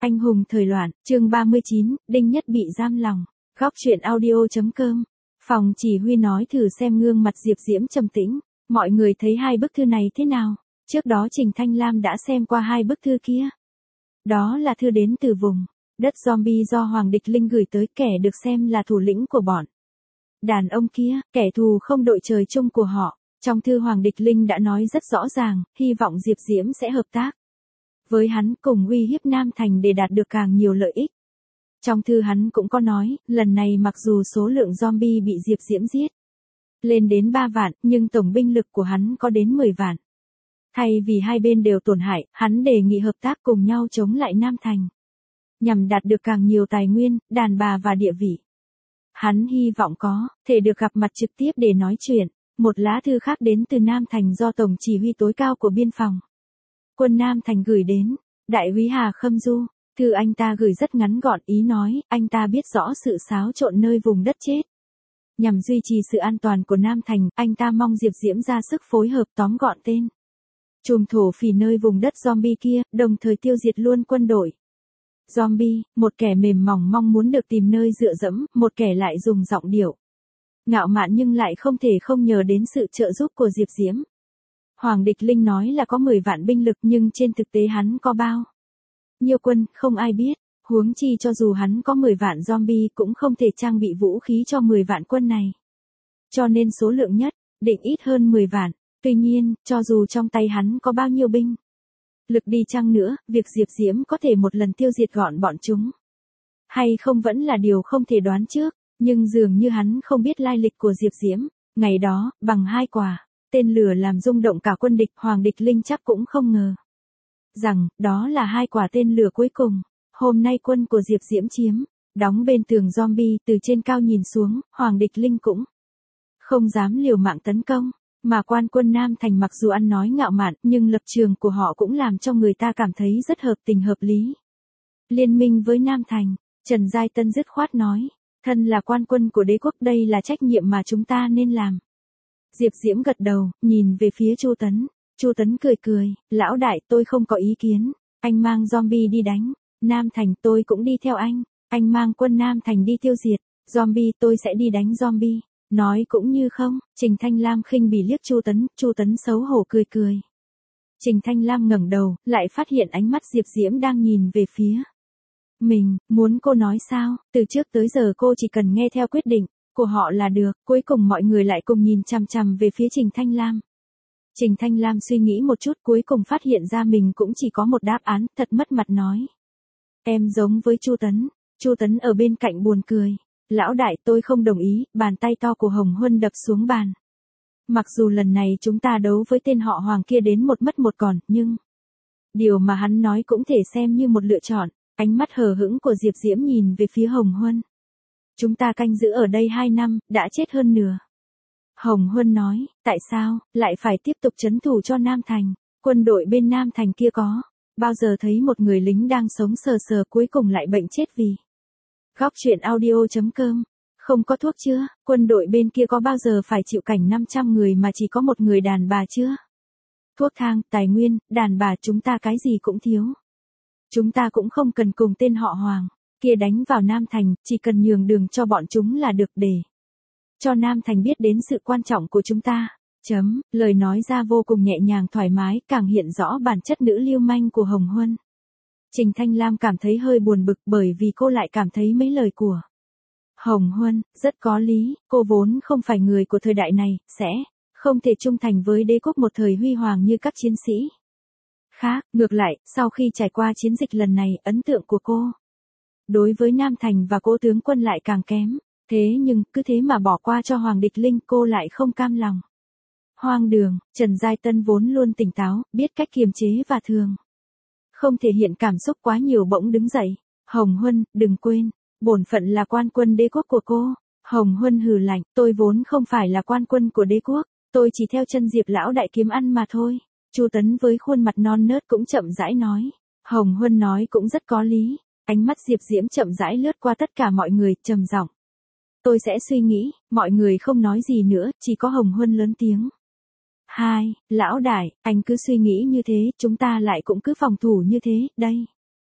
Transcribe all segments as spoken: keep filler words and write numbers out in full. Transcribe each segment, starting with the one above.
Anh hùng thời loạn, chương ba mươi chín, Đinh Nhất bị giam lòng. Góc truyện audio.com. Phòng chỉ huy nói thử xem gương mặt Diệp Diễm trầm tĩnh. Mọi người thấy hai bức thư này thế nào? Trước đó Trình Thanh Lam đã xem qua hai bức thư kia. Đó là thư đến từ vùng đất zombie do Hoàng Địch Linh gửi tới, kẻ được xem là thủ lĩnh của bọn đàn ông kia, kẻ thù không đội trời chung của họ. Trong thư Hoàng Địch Linh đã nói rất rõ ràng, hy vọng Diệp Diễm sẽ hợp tác với hắn cùng uy hiếp Nam Thành để đạt được càng nhiều lợi ích. Trong thư hắn cũng có nói, lần này mặc dù số lượng zombie bị Diệp Diễm giết lên đến ba vạn, nhưng tổng binh lực của hắn có đến mười vạn. Thay vì hai bên đều tổn hại, hắn đề nghị hợp tác cùng nhau chống lại Nam Thành, nhằm đạt được càng nhiều tài nguyên, đàn bà và địa vị. Hắn hy vọng có thể được gặp mặt trực tiếp để nói chuyện. Một lá thư khác đến từ Nam Thành do Tổng chỉ huy tối cao của biên phòng quân Nam Thành gửi đến Đại úy Hà Khâm Du. Thư anh ta gửi rất ngắn gọn, ý nói, anh ta biết rõ sự xáo trộn nơi vùng đất chết. Nhằm duy trì sự an toàn của Nam Thành, anh ta mong Diệp Diễm ra sức phối hợp tóm gọn tên trùm thổ phỉ nơi vùng đất zombie kia, đồng thời tiêu diệt luôn quân đội zombie. Một kẻ mềm mỏng mong muốn được tìm nơi dựa dẫm, một kẻ lại dùng giọng điệu ngạo mạn nhưng lại không thể không nhờ đến sự trợ giúp của Diệp Diễm. Hoàng Địch Linh nói là có mười vạn binh lực, nhưng trên thực tế hắn có bao nhiêu quân, không ai biết. Huống chi cho dù hắn có mười vạn zombie cũng không thể trang bị vũ khí cho mười vạn quân này. Cho nên số lượng nhất định ít hơn mười vạn. Tuy nhiên, cho dù trong tay hắn có bao nhiêu binh lực đi chăng nữa, việc Diệp Diễm có thể một lần tiêu diệt gọn bọn chúng hay không vẫn là điều không thể đoán trước. Nhưng dường như hắn không biết lai lịch của Diệp Diễm. Ngày đó, bằng hai quả tên lửa làm rung động cả quân địch, Hoàng Địch Linh chắc cũng không ngờ rằng đó là hai quả tên lửa cuối cùng. Hôm nay quân của Diệp Diễm chiếm đóng bên tường zombie, từ trên cao nhìn xuống, Hoàng Địch Linh cũng không dám liều mạng tấn công. Mà quan quân Nam Thành mặc dù ăn nói ngạo mạn, nhưng lập trường của họ cũng làm cho người ta cảm thấy rất hợp tình hợp lý. Liên minh với Nam Thành, Trần Giai Tân dứt khoát nói, thân là quan quân của đế quốc, đây là trách nhiệm mà chúng ta nên làm. Diệp Diễm gật đầu, nhìn về phía Chu Tấn. Chu Tấn cười cười, lão đại, tôi không có ý kiến. Anh mang zombie đi đánh Nam Thành, tôi cũng đi theo anh. Anh mang quân Nam Thành đi tiêu diệt zombie, tôi sẽ đi đánh zombie. Nói cũng như không. Trình Thanh Lam khinh bỉ liếc Chu Tấn, Chu Tấn xấu hổ cười cười. Trình Thanh Lam ngẩng đầu, lại phát hiện ánh mắt Diệp Diễm đang nhìn về phía mình. Muốn cô nói sao? Từ trước tới giờ cô chỉ cần nghe theo quyết định của họ là được. Cuối cùng mọi người lại cùng nhìn chằm chằm về phía Trình Thanh Lam. Trình Thanh Lam suy nghĩ một chút, cuối cùng phát hiện ra mình cũng chỉ có một đáp án, thật mất mặt nói. Em giống với Chu Tấn. Chu Tấn ở bên cạnh buồn cười. Lão đại, tôi không đồng ý. Bàn tay to của Hồng Huân đập xuống bàn. Mặc dù lần này chúng ta đấu với tên họ Hoàng kia đến một mất một còn, nhưng điều mà hắn nói cũng thể xem như một lựa chọn. Ánh mắt hờ hững của Diệp Diễm nhìn về phía Hồng Huân. Chúng ta canh giữ ở đây hai năm, đã chết hơn nửa. Hồng Huân nói, tại sao, lại phải tiếp tục trấn thủ cho Nam Thành? Quân đội bên Nam Thành kia có bao giờ thấy một người lính đang sống sờ sờ cuối cùng lại bệnh chết vì? Góc truyện audio.com. Không có thuốc chưa? Quân đội bên kia có bao giờ phải chịu cảnh năm trăm người mà chỉ có một người đàn bà chưa? Thuốc thang, tài nguyên, đàn bà, chúng ta cái gì cũng thiếu. Chúng ta cũng không cần cùng tên họ Hoàng kia đánh vào Nam Thành, chỉ cần nhường đường cho bọn chúng là được, để cho Nam Thành biết đến sự quan trọng của chúng ta. Chấm, lời nói ra vô cùng nhẹ nhàng thoải mái, càng hiện rõ bản chất nữ lưu manh của Hồng Huân. Trình Thanh Lam cảm thấy hơi buồn bực, bởi vì cô lại cảm thấy mấy lời của Hồng Huân rất có lý. Cô vốn không phải người của thời đại này, sẽ không thể trung thành với đế quốc một thời huy hoàng như các chiến sĩ khác. Ngược lại, sau khi trải qua chiến dịch lần này, ấn tượng của cô đối với Nam Thành và cố tướng quân lại càng kém. Thế nhưng, cứ thế mà bỏ qua cho Hoàng Địch Linh, cô lại không cam lòng. Hoang đường. Trần Giai Tân vốn luôn tỉnh táo, biết cách kiềm chế và thường không thể hiện cảm xúc quá nhiều, bỗng đứng dậy. Hồng Huân, đừng quên, bổn phận là quan quân đế quốc của cô. Hồng Huân hừ lạnh, tôi vốn không phải là quan quân của đế quốc, tôi chỉ theo chân Diệp lão đại kiếm ăn mà thôi. Chu Tấn với khuôn mặt non nớt cũng chậm rãi nói. Hồng Huân nói cũng rất có lý. Ánh mắt Diệp Diễm chậm rãi lướt qua tất cả mọi người, trầm giọng. Tôi sẽ suy nghĩ. Mọi người không nói gì nữa, chỉ có Hồng Huân lớn tiếng. Hai, lão đại, anh cứ suy nghĩ như thế, chúng ta lại cũng cứ phòng thủ như thế, đây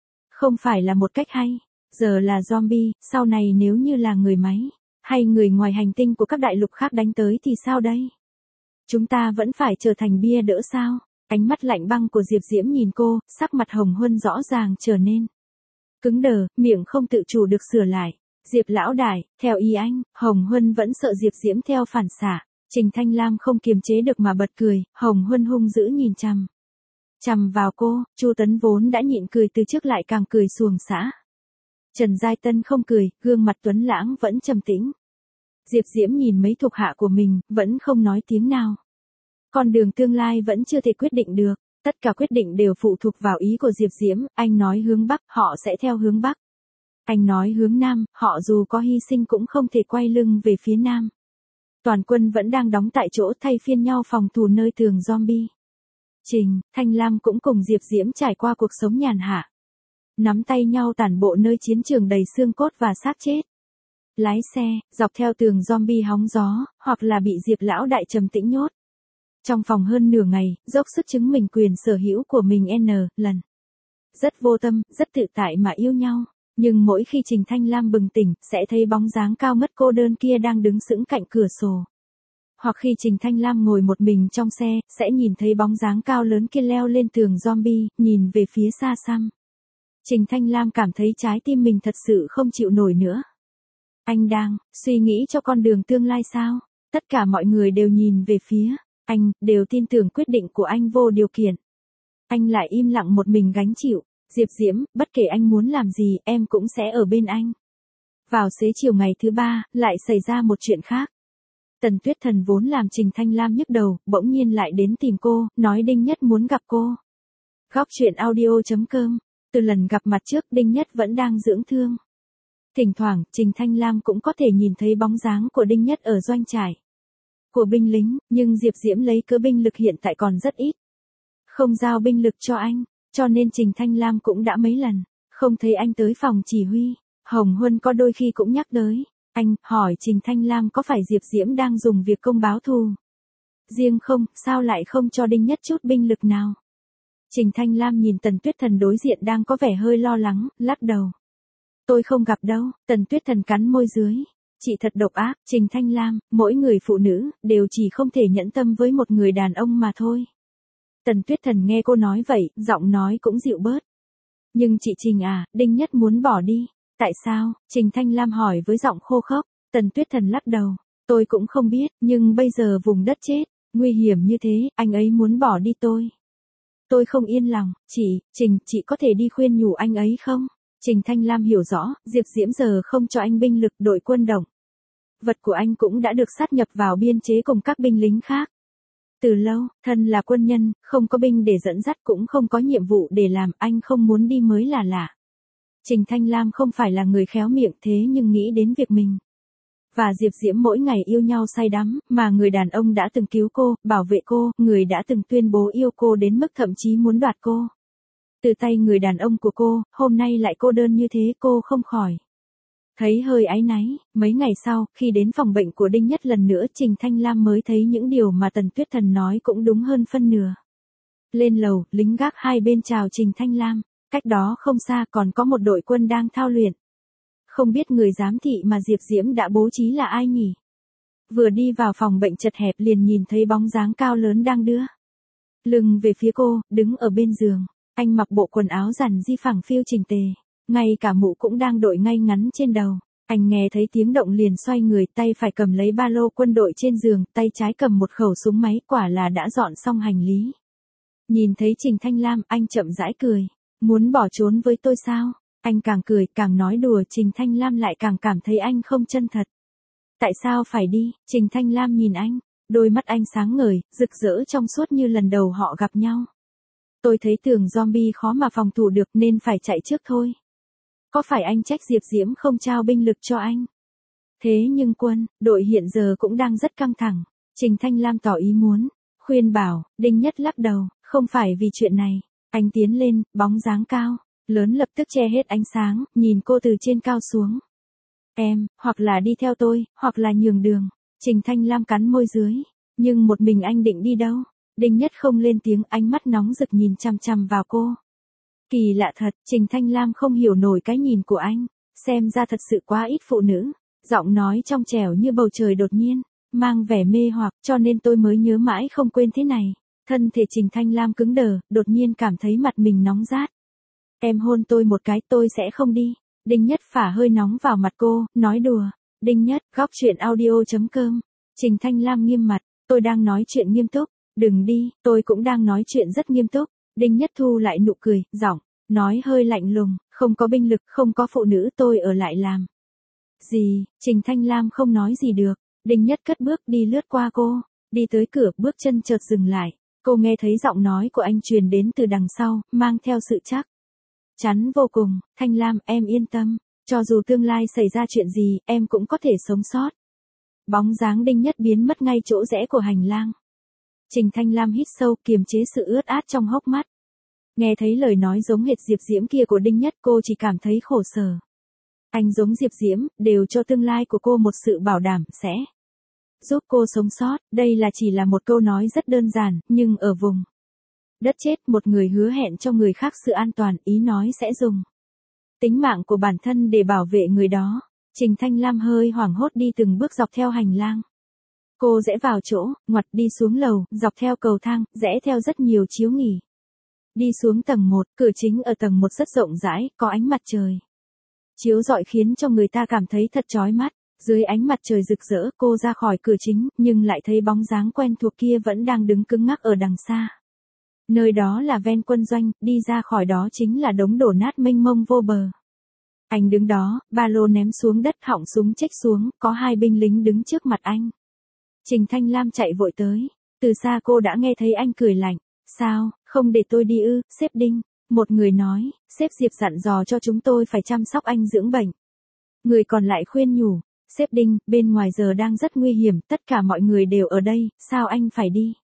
Không phải là một cách hay. Giờ là zombie, sau này nếu như là người máy, hay người ngoài hành tinh của các đại lục khác đánh tới thì sao đây? Chúng ta vẫn phải trở thành bia đỡ sao? Ánh mắt lạnh băng của Diệp Diễm nhìn cô, sắc mặt Hồng Huân rõ ràng trở nên cứng đờ, miệng không tự chủ được sửa lại. Diệp lão đại, theo ý anh, Hồng Huân vẫn sợ Diệp Diễm theo phản xạ. Trình Thanh Lam không kiềm chế được mà bật cười, Hồng Huân hung dữ nhìn chằm chằm vào cô, Chu Tấn vốn đã nhịn cười từ trước lại càng cười xuồng xã. Trần Giai Tân không cười, gương mặt tuấn lãng vẫn trầm tĩnh. Diệp Diễm nhìn mấy thuộc hạ của mình, vẫn không nói tiếng nào. Con đường tương lai vẫn chưa thể quyết định được, tất cả quyết định đều phụ thuộc vào ý của Diệp Diễm, anh nói hướng Bắc, họ sẽ theo hướng Bắc. Anh nói hướng Nam, họ dù có hy sinh cũng không thể quay lưng về phía Nam. Toàn quân vẫn đang đóng tại chỗ thay phiên nhau phòng thủ nơi tường zombie. Trình, Thanh Lam cũng cùng Diệp Diễm trải qua cuộc sống nhàn hạ. Nắm tay nhau tản bộ nơi chiến trường đầy xương cốt và xác chết. Lái xe, dọc theo tường zombie hóng gió, hoặc là bị Diệp lão đại trầm tĩnh nhốt. Trong phòng hơn nửa ngày, dốc sức chứng minh quyền sở hữu của mình n lần. Rất vô tâm, rất tự tại mà yêu nhau. Nhưng mỗi khi Trình Thanh Lam bừng tỉnh, sẽ thấy bóng dáng cao ngất cô đơn kia đang đứng sững cạnh cửa sổ. Hoặc khi Trình Thanh Lam ngồi một mình trong xe, sẽ nhìn thấy bóng dáng cao lớn kia leo lên tường zombie, nhìn về phía xa xăm. Trình Thanh Lam cảm thấy trái tim mình thật sự không chịu nổi nữa. Anh đang suy nghĩ cho con đường tương lai sao? Tất cả mọi người đều nhìn về phía anh, đều tin tưởng quyết định của anh vô điều kiện. Anh lại im lặng một mình gánh chịu. Diệp Diễm, bất kể anh muốn làm gì, em cũng sẽ ở bên anh. Vào xế chiều ngày thứ ba, lại xảy ra một chuyện khác. Tần Tuyết Thần vốn làm Trình Thanh Lam nhức đầu, bỗng nhiên lại đến tìm cô, nói Đinh Nhất muốn gặp cô. Góc truyện audio chấm com. Từ lần gặp mặt trước, Đinh Nhất vẫn đang dưỡng thương. Thỉnh thoảng, Trình Thanh Lam cũng có thể nhìn thấy bóng dáng của Đinh Nhất ở doanh trại của binh lính, nhưng Diệp Diễm lấy cớ binh lực hiện tại còn rất ít. Không giao binh lực cho anh, cho nên Trình Thanh Lam cũng đã mấy lần không thấy anh tới phòng chỉ huy. Hồng Huân có đôi khi cũng nhắc tới anh, hỏi Trình Thanh Lam có phải Diệp Diễm đang dùng việc công báo thù riêng không, sao lại không cho Đinh Nhất chút binh lực nào. Trình Thanh Lam nhìn Tần Tuyết Thần đối diện đang có vẻ hơi lo lắng, lắc đầu. Tôi không gặp đâu. Tần Tuyết Thần cắn môi dưới. Chị thật độc ác. Trình Thanh Lam, mỗi người phụ nữ đều chỉ không thể nhẫn tâm với một người đàn ông mà thôi. Tần Tuyết Thần nghe cô nói vậy, giọng nói cũng dịu bớt. Nhưng chị Trình à, Đinh Nhất muốn bỏ đi. Tại sao? Trình Thanh Lam hỏi với giọng khô khốc. Tần Tuyết Thần lắc đầu. Tôi cũng không biết, nhưng bây giờ vùng đất chết, nguy hiểm như thế, anh ấy muốn bỏ đi tôi. Tôi không yên lòng. Chị, Trình, chị có thể đi khuyên nhủ anh ấy không? Trình Thanh Lam hiểu rõ, Diệp Diễm giờ không cho anh binh lực đội quân động. Vật của anh cũng đã được sát nhập vào biên chế cùng các binh lính khác. Từ lâu, thân là quân nhân, không có binh để dẫn dắt cũng không có nhiệm vụ để làm, anh không muốn đi mới là lạ. Trình Thanh Lam không phải là người khéo miệng thế nhưng nghĩ đến việc mình và Diệp Diễm mỗi ngày yêu nhau say đắm, mà người đàn ông đã từng cứu cô, bảo vệ cô, người đã từng tuyên bố yêu cô đến mức thậm chí muốn đoạt cô từ tay người đàn ông của cô, hôm nay lại cô đơn như thế, cô không khỏi thấy hơi áy náy. Mấy ngày sau, khi đến phòng bệnh của Đinh Nhất lần nữa, Trình Thanh Lam mới thấy những điều mà Tần Tuyết Thần nói cũng đúng hơn phân nửa. Lên lầu, lính gác hai bên chào Trình Thanh Lam, cách đó không xa còn có một đội quân đang thao luyện. Không biết người giám thị mà Diệp Diễm đã bố trí là ai nhỉ? Vừa đi vào phòng bệnh chật hẹp liền nhìn thấy bóng dáng cao lớn đang đưa lưng về phía cô, đứng ở bên giường. Anh mặc bộ quần áo giản di phẳng phiu chỉnh tề, ngay cả mũ cũng đang đội ngay ngắn trên đầu. Anh nghe thấy tiếng động liền xoay người, tay phải cầm lấy ba lô quân đội trên giường, tay trái cầm một khẩu súng máy, quả là đã dọn xong hành lý. Nhìn thấy Trình Thanh Lam, anh chậm rãi cười. Muốn bỏ trốn với tôi sao? Anh càng cười, càng nói đùa, Trình Thanh Lam lại càng cảm thấy anh không chân thật. Tại sao phải đi? Trình Thanh Lam nhìn anh, đôi mắt anh sáng ngời, rực rỡ trong suốt như lần đầu họ gặp nhau. Tôi thấy tường zombie khó mà phòng thủ được nên phải chạy trước thôi. Có phải anh trách Diệp Diễm không trao binh lực cho anh? Thế nhưng quân, đội hiện giờ cũng đang rất căng thẳng. Trình Thanh Lam tỏ ý muốn khuyên bảo, Đinh Nhất lắc đầu, không phải vì chuyện này. Anh tiến lên, bóng dáng cao lớn lập tức che hết ánh sáng, nhìn cô từ trên cao xuống. Em, hoặc là đi theo tôi, hoặc là nhường đường. Trình Thanh Lam cắn môi dưới. Nhưng một mình anh định đi đâu? Đinh Nhất không lên tiếng, ánh mắt nóng rực nhìn chằm chằm vào cô. Kỳ lạ thật, Trình Thanh Lam không hiểu nổi cái nhìn của anh, xem ra thật sự quá ít phụ nữ. Giọng nói trong trẻo như bầu trời đột nhiên, mang vẻ mê hoặc, cho nên tôi mới nhớ mãi không quên thế này. Thân thể Trình Thanh Lam cứng đờ, đột nhiên cảm thấy mặt mình nóng rát. Em hôn tôi một cái, tôi sẽ không đi. Đinh Nhất phả hơi nóng vào mặt cô, nói đùa. Đinh Nhất, góc chuyện audio chấm com. Trình Thanh Lam nghiêm mặt, tôi đang nói chuyện nghiêm túc. Đừng đi, tôi cũng đang nói chuyện rất nghiêm túc. Đinh Nhất thu lại nụ cười, giọng, nói hơi lạnh lùng, không có binh lực, không có phụ nữ tôi ở lại làm. Gì, Trình Thanh Lam không nói gì được. Đinh Nhất cất bước đi lướt qua cô, đi tới cửa, bước chân chợt dừng lại. Cô nghe thấy giọng nói của anh truyền đến từ đằng sau, mang theo sự chắc chắn vô cùng. Thanh Lam, em yên tâm, cho dù tương lai xảy ra chuyện gì, em cũng có thể sống sót. Bóng dáng Đinh Nhất biến mất ngay chỗ rẽ của hành lang. Trình Thanh Lam hít sâu, kiềm chế sự ướt át trong hốc mắt. Nghe thấy lời nói giống hệt Diệp Diễm kia của Đinh Nhất, cô chỉ cảm thấy khổ sở. Anh giống Diệp Diễm, đều cho tương lai của cô một sự bảo đảm, sẽ giúp cô sống sót. Đây là chỉ là một câu nói rất đơn giản, nhưng ở vùng đất chết, một người hứa hẹn cho người khác sự an toàn, ý nói sẽ dùng tính mạng của bản thân để bảo vệ người đó. Trình Thanh Lam hơi hoảng hốt đi từng bước dọc theo hành lang. Cô rẽ vào chỗ, ngoặt đi xuống lầu, dọc theo cầu thang, rẽ theo rất nhiều chiếu nghỉ. Đi xuống tầng một, cửa chính ở tầng một rất rộng rãi, có ánh mặt trời chiếu rọi khiến cho người ta cảm thấy thật chói mắt. Dưới ánh mặt trời rực rỡ, cô ra khỏi cửa chính, nhưng lại thấy bóng dáng quen thuộc kia vẫn đang đứng cứng ngắc ở đằng xa. Nơi đó là ven quân doanh, đi ra khỏi đó chính là đống đổ nát mênh mông vô bờ. Anh đứng đó, ba lô ném xuống đất, họng súng chếch xuống, có hai binh lính đứng trước mặt anh. Trình Thanh Lam chạy vội tới, từ xa cô đã nghe thấy anh cười lạnh. Sao, không để tôi đi ư, sếp Đinh? Một người nói, sếp Diệp dặn dò cho chúng tôi phải chăm sóc anh dưỡng bệnh. Người còn lại khuyên nhủ, sếp Đinh, bên ngoài giờ đang rất nguy hiểm, tất cả mọi người đều ở đây, sao anh phải đi?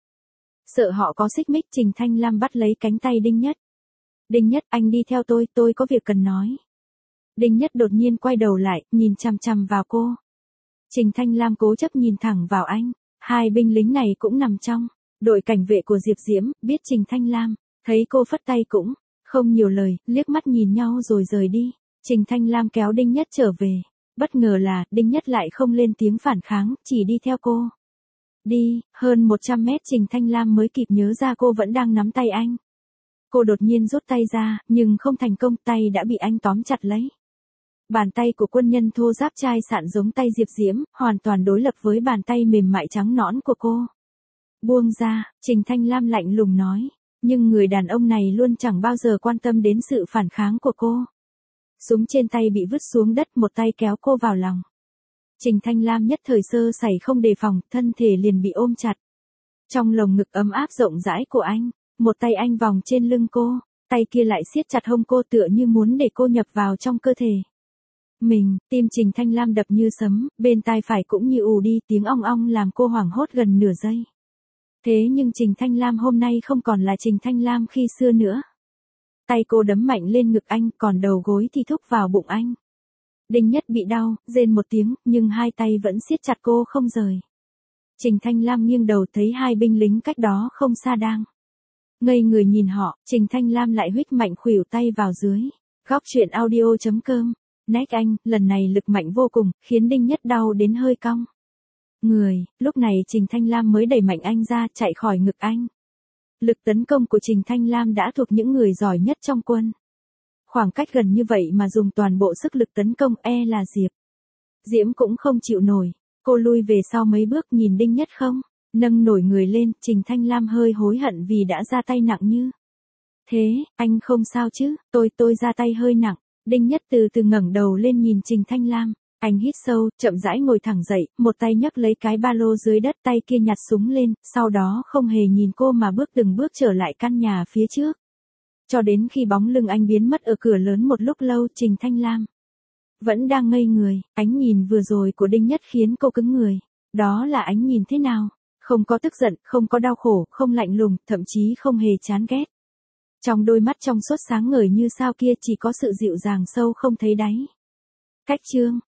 Sợ họ có xích mích. Trình Thanh Lam bắt lấy cánh tay Đinh Nhất. Đinh Nhất, anh đi theo tôi, tôi có việc cần nói. Đinh Nhất đột nhiên quay đầu lại, nhìn chằm chằm vào cô. Trình Thanh Lam cố chấp nhìn thẳng vào anh. Hai binh lính này cũng nằm trong đội cảnh vệ của Diệp Diễm, biết Trình Thanh Lam, thấy cô phất tay cũng không nhiều lời, liếc mắt nhìn nhau rồi rời đi. Trình Thanh Lam kéo Đinh Nhất trở về. Bất ngờ là, Đinh Nhất lại không lên tiếng phản kháng, chỉ đi theo cô. Đi, hơn một trăm mét Trình Thanh Lam mới kịp nhớ ra cô vẫn đang nắm tay anh. Cô đột nhiên rút tay ra, nhưng không thành công, tay đã bị anh tóm chặt lấy. Bàn tay của quân nhân thô ráp chai sạn giống tay Diệp Diễm, hoàn toàn đối lập với bàn tay mềm mại trắng nõn của cô. Buông ra, Trình Thanh Lam lạnh lùng nói, nhưng người đàn ông này luôn chẳng bao giờ quan tâm đến sự phản kháng của cô. Súng trên tay bị vứt xuống đất, một tay kéo cô vào lòng. Trình Thanh Lam nhất thời sơ sẩy không đề phòng, thân thể liền bị ôm chặt. Trong lồng ngực ấm áp rộng rãi của anh, một tay anh vòng trên lưng cô, tay kia lại siết chặt hông cô tựa như muốn để cô nhập vào trong cơ thể mình. Tim Trình Thanh Lam đập như sấm, bên tai phải cũng như ù đi, tiếng ong ong làm cô hoảng hốt gần nửa giây. Thế nhưng Trình Thanh Lam hôm nay không còn là Trình Thanh Lam khi xưa nữa. Tay cô đấm mạnh lên ngực anh, còn đầu gối thì thúc vào bụng anh. Đinh Nhất bị đau, rên một tiếng, nhưng hai tay vẫn siết chặt cô không rời. Trình Thanh Lam nghiêng đầu thấy hai binh lính cách đó không xa đang ngây người nhìn họ. Trình Thanh Lam lại huých mạnh khuỷu tay vào dưới. Góc chuyện audio chấm com. Nách anh, lần này lực mạnh vô cùng, khiến Đinh Nhất đau đến hơi cong người. Lúc này Trình Thanh Lam mới đẩy mạnh anh ra, chạy khỏi ngực anh. Lực tấn công của Trình Thanh Lam đã thuộc những người giỏi nhất trong quân. Khoảng cách gần như vậy mà dùng toàn bộ sức lực tấn công, e là Diệp Diễm cũng không chịu nổi. Cô lui về sau mấy bước nhìn Đinh Nhất không nâng nổi người lên. Trình Thanh Lam hơi hối hận vì đã ra tay nặng như thế. Anh không sao chứ? Tôi tôi ra tay hơi nặng. Đinh Nhất từ từ ngẩng đầu lên nhìn Trình Thanh Lam. Anh hít sâu, chậm rãi ngồi thẳng dậy, một tay nhấc lấy cái ba lô dưới đất, tay kia nhặt súng lên, sau đó không hề nhìn cô mà bước từng bước trở lại căn nhà phía trước. Cho đến khi bóng lưng anh biến mất ở cửa lớn một lúc lâu, Trình Thanh Lam vẫn đang ngây người. Ánh nhìn vừa rồi của Đinh Nhất khiến cô cứng người. Đó là ánh nhìn thế nào? Không có tức giận, không có đau khổ, không lạnh lùng, thậm chí không hề chán ghét. Trong đôi mắt trong suốt sáng ngời như sao kia chỉ có sự dịu dàng sâu không thấy đáy. Cách chương